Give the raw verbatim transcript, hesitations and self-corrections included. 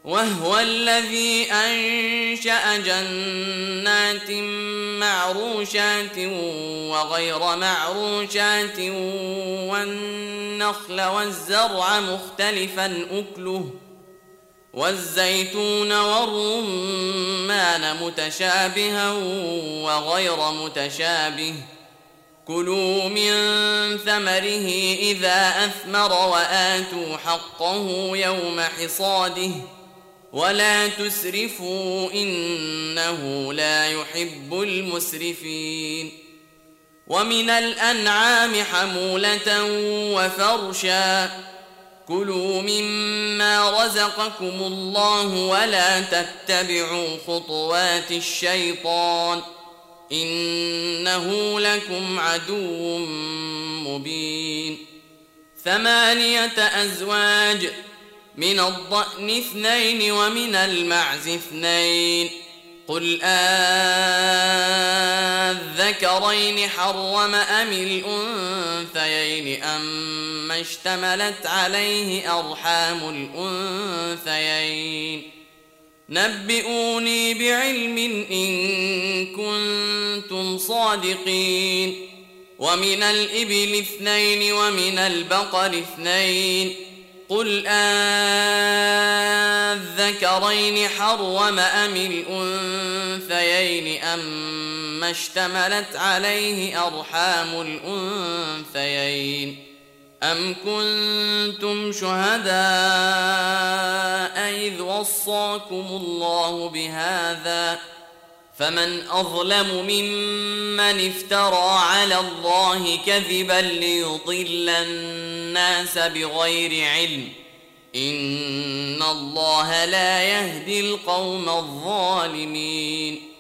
وهو الذي أنشأ جنات معروشات وغير معروشات والنخل والزرع مختلفا أكله والزيتون والرمان متشابها وغير متشابه كلوا من ثمره إذا أثمر وآتوا حقه يوم حصاده ولا تسرفوا إنه لا يحب المسرفين ومن الأنعام حمولة وفرشا كلوا مما رزقكم الله ولا تتبعوا خطوات الشيطان إنه لكم عدو مبين ثمانية أزواج من الضأن اثنين ومن المعز اثنين قل آذكرين حرم أم الأنثيين أما اشتملت عليه أرحام الأنثيين نبئوني بعلم إن كنتم صادقين ومن الإبل اثنين ومن البقر اثنين قل آذكرين حرم أم الأنثيين أما اشتملت عليه أرحام الأنثيين أم كنتم شهداء إذ وصاكم الله بهذا فمن أظلم ممن افترى على الله كذبا ليضل الناس بغير علم إن الله لا يهدي القوم الظالمين